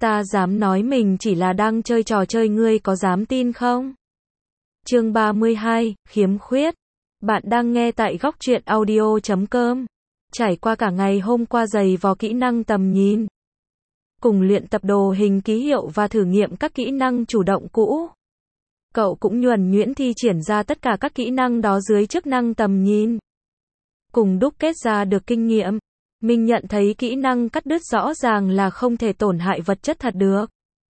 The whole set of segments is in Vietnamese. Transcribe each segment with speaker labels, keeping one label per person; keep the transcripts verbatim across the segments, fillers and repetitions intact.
Speaker 1: Ta dám nói mình chỉ là đang chơi trò chơi, ngươi có dám tin không? Chương ba mươi hai, khiếm khuyết. Bạn đang nghe tại góc truyện audio chấm com. Trải qua cả ngày hôm qua dày vò kỹ năng tầm nhìn, cùng luyện tập đồ hình ký hiệu và thử nghiệm các kỹ năng chủ động cũ, cậu cũng nhuần nhuyễn thi triển ra tất cả các kỹ năng đó dưới chức năng tầm nhìn, cùng đúc kết ra được kinh nghiệm. Mình nhận thấy kỹ năng cắt đứt rõ ràng là không thể tổn hại vật chất thật được.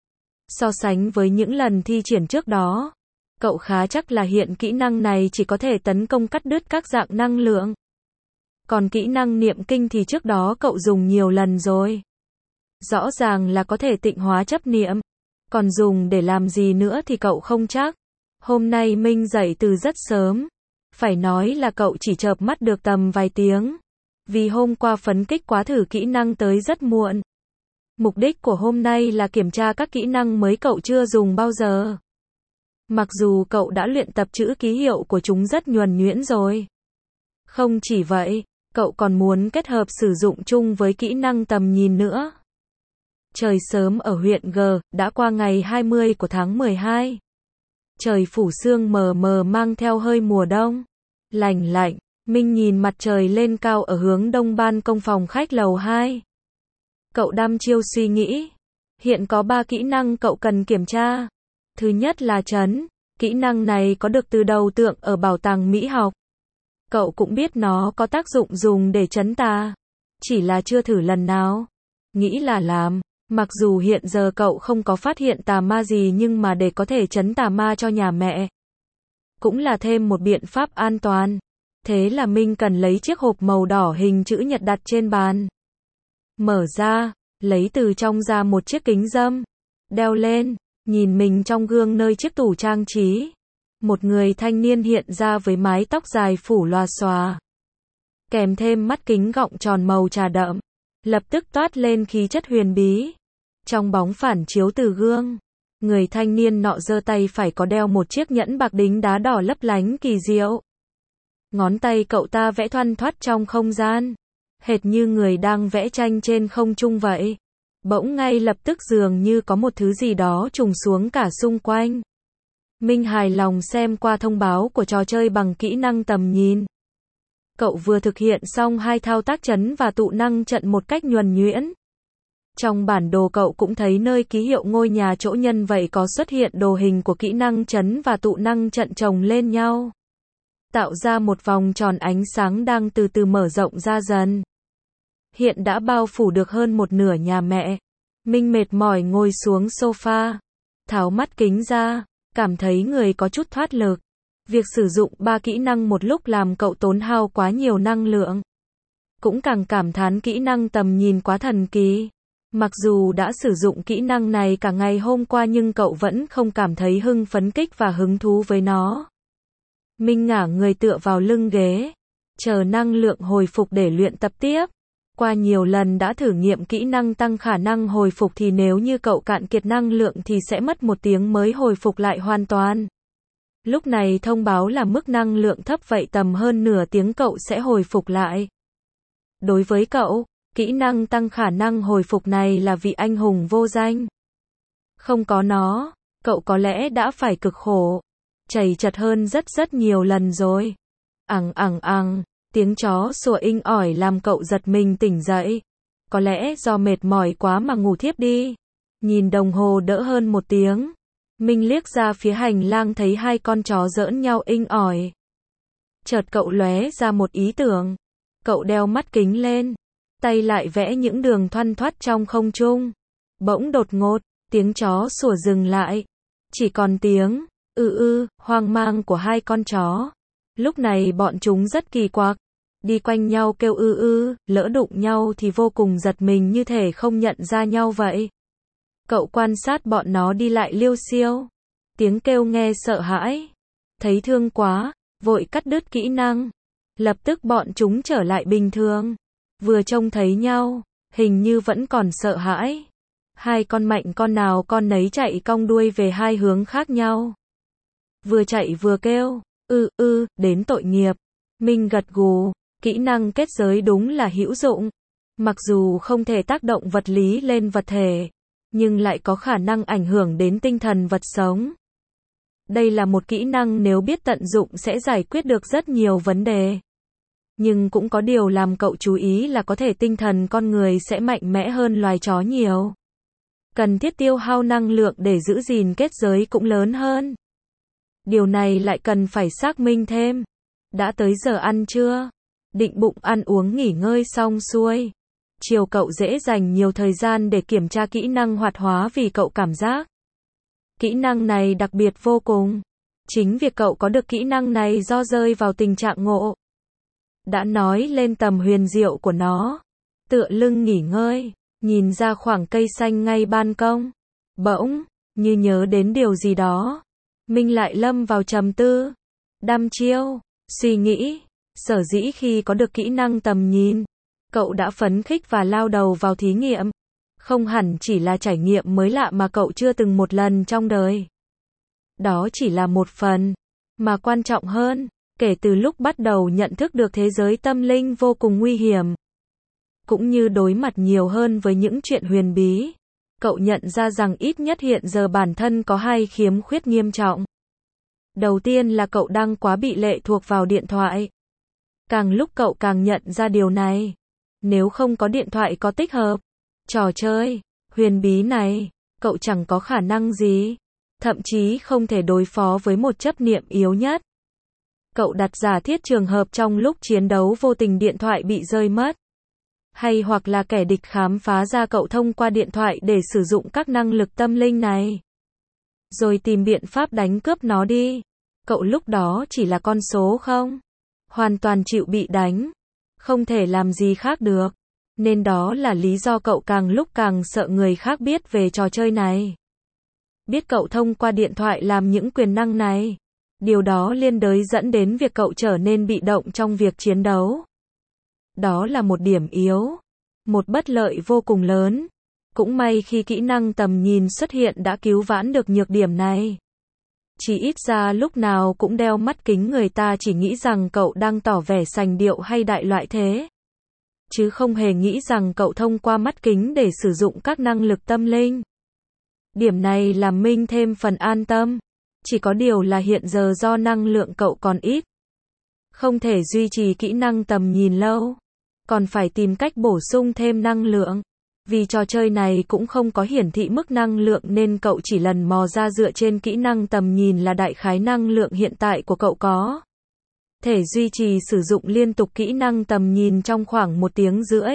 Speaker 1: So sánh với những lần thi triển trước đó, cậu khá chắc là hiện kỹ năng này chỉ có thể tấn công cắt đứt các dạng năng lượng. Còn kỹ năng niệm kinh thì trước đó cậu dùng nhiều lần rồi. Rõ ràng là có thể tịnh hóa chấp niệm. Còn dùng để làm gì nữa thì cậu không chắc. Hôm nay Minh dậy từ rất sớm. Phải nói là cậu chỉ chợp mắt được tầm vài tiếng. Vì hôm qua phấn kích quá thử kỹ năng tới rất muộn. Mục đích của hôm nay là kiểm tra các kỹ năng mới cậu chưa dùng bao giờ. Mặc dù cậu đã luyện tập chữ ký hiệu của chúng rất nhuần nhuyễn rồi. Không chỉ vậy, cậu còn muốn kết hợp sử dụng chung với kỹ năng tầm nhìn nữa. Trời sớm ở huyện G, đã qua ngày hai mươi của tháng mười hai. Trời phủ sương mờ mờ mang theo hơi mùa đông. Lành lạnh, Minh nhìn mặt trời lên cao ở hướng đông ban công phòng khách lầu hai. Cậu đăm chiêu suy nghĩ. Hiện có ba kỹ năng cậu cần kiểm tra. Thứ nhất là trấn. Kỹ năng này có được từ đầu tượng ở bảo tàng mỹ học. Cậu cũng biết nó có tác dụng dùng để trấn tà. Chỉ là chưa thử lần nào. Nghĩ là làm. Mặc dù hiện giờ cậu không có phát hiện tà ma gì, nhưng mà để có thể trấn tà ma cho nhà mẹ, cũng là thêm một biện pháp an toàn. Thế là Minh cần lấy chiếc hộp màu đỏ hình chữ nhật đặt trên bàn. Mở ra, lấy từ trong ra một chiếc kính râm. Đeo lên, nhìn mình trong gương nơi chiếc tủ trang trí. Một người thanh niên hiện ra với mái tóc dài phủ loà xòa. Kèm thêm mắt kính gọng tròn màu trà đậm. Lập tức toát lên khí chất huyền bí. Trong bóng phản chiếu từ gương, người thanh niên nọ giơ tay phải có đeo một chiếc nhẫn bạc đính đá đỏ lấp lánh kỳ diệu. Ngón tay cậu ta vẽ thoăn thoắt trong không gian, hệt như người đang vẽ tranh trên không trung vậy. Bỗng ngay lập tức dường như có một thứ gì đó trùng xuống cả xung quanh. Minh hài lòng xem qua thông báo của trò chơi bằng kỹ năng tầm nhìn. Cậu vừa thực hiện xong hai thao tác trấn và tụ năng trận một cách nhuần nhuyễn. Trong bản đồ cậu cũng thấy nơi ký hiệu ngôi nhà chỗ nhân vậy có xuất hiện đồ hình của kỹ năng trấn và tụ năng trận chồng lên nhau, tạo ra một vòng tròn ánh sáng đang từ từ mở rộng ra dần. Hiện đã bao phủ được hơn một nửa nhà mẹ. Minh mệt mỏi ngồi xuống sofa, tháo mắt kính ra, cảm thấy người có chút thoát lực. Việc sử dụng ba kỹ năng một lúc làm cậu tốn hao quá nhiều năng lượng. Cũng càng cảm thán kỹ năng tầm nhìn quá thần kỳ. Mặc dù đã sử dụng kỹ năng này cả ngày hôm qua nhưng cậu vẫn không cảm thấy hưng phấn kích và hứng thú với nó. Minh ngả người tựa vào lưng ghế, chờ năng lượng hồi phục để luyện tập tiếp. Qua nhiều lần đã thử nghiệm kỹ năng tăng khả năng hồi phục thì nếu như cậu cạn kiệt năng lượng thì sẽ mất một tiếng mới hồi phục lại hoàn toàn. Lúc này thông báo là mức năng lượng thấp vậy tầm hơn nửa tiếng cậu sẽ hồi phục lại. Đối với cậu, kỹ năng tăng khả năng hồi phục này là vị anh hùng vô danh. Không có nó, cậu có lẽ đã phải cực khổ, chầy chật hơn rất rất nhiều lần rồi. Ằng ằng ằng, tiếng chó sủa inh ỏi làm cậu giật mình tỉnh dậy. Có lẽ do mệt mỏi quá mà ngủ thiếp đi. Nhìn đồng hồ đỡ hơn một tiếng. Minh liếc ra phía hành lang thấy hai con chó giỡn nhau inh ỏi. Chợt cậu lóe ra một ý tưởng. Cậu đeo mắt kính lên, tay lại vẽ những đường thoăn thoắt trong không trung. Bỗng đột ngột, tiếng chó sủa dừng lại. Chỉ còn tiếng ư ư hoang mang của hai con chó. Lúc này bọn chúng rất kỳ quặc, đi quanh nhau kêu ư ư, lỡ đụng nhau thì vô cùng giật mình như thể không nhận ra nhau vậy. Cậu quan sát bọn nó đi lại liêu xiêu. Tiếng kêu nghe sợ hãi. Thấy thương quá, vội cắt đứt kỹ năng. Lập tức bọn chúng trở lại bình thường. Vừa trông thấy nhau, hình như vẫn còn sợ hãi. Hai con mạnh con nào con nấy chạy cong đuôi về hai hướng khác nhau. Vừa chạy vừa kêu, ư ư, đến tội nghiệp. Minh gật gù, kỹ năng kết giới đúng là hữu dụng. Mặc dù không thể tác động vật lý lên vật thể, nhưng lại có khả năng ảnh hưởng đến tinh thần vật sống. Đây là một kỹ năng nếu biết tận dụng sẽ giải quyết được rất nhiều vấn đề. Nhưng cũng có điều làm cậu chú ý là có thể tinh thần con người sẽ mạnh mẽ hơn loài chó nhiều. Cần thiết tiêu hao năng lượng để giữ gìn kết giới cũng lớn hơn. Điều này lại cần phải xác minh thêm. Đã tới giờ ăn trưa? Định bụng ăn uống nghỉ ngơi xong xuôi. Chiều cậu dễ dành nhiều thời gian để kiểm tra kỹ năng hoạt hóa vì cậu cảm giác kỹ năng này đặc biệt vô cùng. Chính việc cậu có được kỹ năng này do rơi vào tình trạng ngộ. Đã nói lên tầm huyền diệu của nó. Tựa lưng nghỉ ngơi, nhìn ra khoảng cây xanh ngay ban công. Bỗng, như nhớ đến điều gì đó. Minh lại lâm vào trầm tư. Đăm chiêu, suy nghĩ. Sở dĩ khi có được kỹ năng tầm nhìn, cậu đã phấn khích và lao đầu vào thí nghiệm. Không hẳn chỉ là trải nghiệm mới lạ mà cậu chưa từng một lần trong đời. Đó chỉ là một phần, mà quan trọng hơn, kể từ lúc bắt đầu nhận thức được thế giới tâm linh vô cùng nguy hiểm, cũng như đối mặt nhiều hơn với những chuyện huyền bí, cậu nhận ra rằng ít nhất hiện giờ bản thân có hai khiếm khuyết nghiêm trọng. Đầu tiên là cậu đang quá bị lệ thuộc vào điện thoại. Càng lúc cậu càng nhận ra điều này. Nếu không có điện thoại có tích hợp trò chơi huyền bí này, cậu chẳng có khả năng gì, thậm chí không thể đối phó với một chấp niệm yếu nhất. Cậu đặt giả thiết trường hợp trong lúc chiến đấu vô tình điện thoại bị rơi mất, hay hoặc là kẻ địch khám phá ra cậu thông qua điện thoại để sử dụng các năng lực tâm linh này, rồi tìm biện pháp đánh cướp nó đi. Cậu lúc đó chỉ là con số không, hoàn toàn chịu bị đánh, không thể làm gì khác được. Nên đó là lý do cậu càng lúc càng sợ người khác biết về trò chơi này. Biết cậu thông qua điện thoại làm những quyền năng này. Điều đó liên đới dẫn đến việc cậu trở nên bị động trong việc chiến đấu. Đó là một điểm yếu, một bất lợi vô cùng lớn. Cũng may khi kỹ năng tầm nhìn xuất hiện đã cứu vãn được nhược điểm này. Chỉ ít ra lúc nào cũng đeo mắt kính người ta chỉ nghĩ rằng cậu đang tỏ vẻ sành điệu hay đại loại thế, chứ không hề nghĩ rằng cậu thông qua mắt kính để sử dụng các năng lực tâm linh. Điểm này làm Minh thêm phần an tâm. Chỉ có điều là hiện giờ do năng lượng cậu còn ít, không thể duy trì kỹ năng tầm nhìn lâu, còn phải tìm cách bổ sung thêm năng lượng. Vì trò chơi này cũng không có hiển thị mức năng lượng nên cậu chỉ lần mò ra dựa trên kỹ năng tầm nhìn là đại khái năng lượng hiện tại của cậu có thể duy trì sử dụng liên tục kỹ năng tầm nhìn trong khoảng một tiếng rưỡi.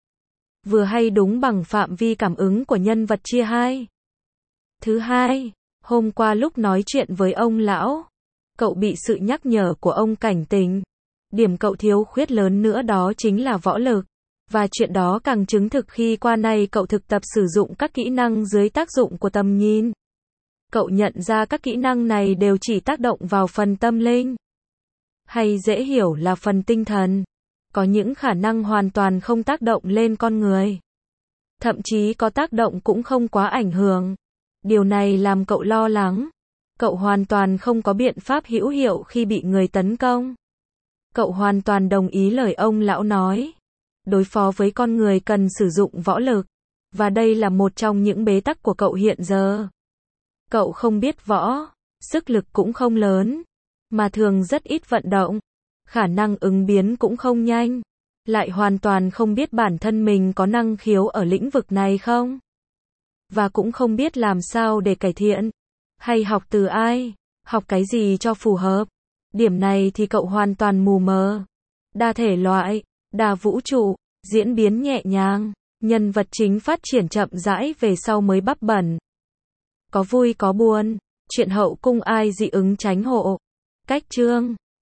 Speaker 1: Vừa hay đúng bằng phạm vi cảm ứng của nhân vật chia hai. Thứ hai, hôm qua lúc nói chuyện với ông lão, cậu bị sự nhắc nhở của ông cảnh tỉnh. Điểm cậu thiếu khuyết lớn nữa đó chính là võ lực. Và chuyện đó càng chứng thực khi qua nay cậu thực tập sử dụng các kỹ năng dưới tác dụng của tầm nhìn. Cậu nhận ra các kỹ năng này đều chỉ tác động vào phần tâm linh, hay dễ hiểu là phần tinh thần. Có những khả năng hoàn toàn không tác động lên con người. Thậm chí có tác động cũng không quá ảnh hưởng. Điều này làm cậu lo lắng. Cậu hoàn toàn không có biện pháp hữu hiệu khi bị người tấn công. Cậu hoàn toàn đồng ý lời ông lão nói. Đối phó với con người cần sử dụng võ lực. Và đây là một trong những bế tắc của cậu hiện giờ. Cậu không biết võ, sức lực cũng không lớn, mà thường rất ít vận động. Khả năng ứng biến cũng không nhanh. Lại hoàn toàn không biết bản thân mình có năng khiếu ở lĩnh vực này không. Và cũng không biết làm sao để cải thiện. Hay học từ ai, học cái gì cho phù hợp. Điểm này thì cậu hoàn toàn mù mờ. Đa thể loại, đa vũ trụ, diễn biến nhẹ nhàng, nhân vật chính phát triển chậm rãi về sau mới bắp bẩn. Có vui có buồn, chuyện hậu cung ai dị ứng tránh hộ. Cách chương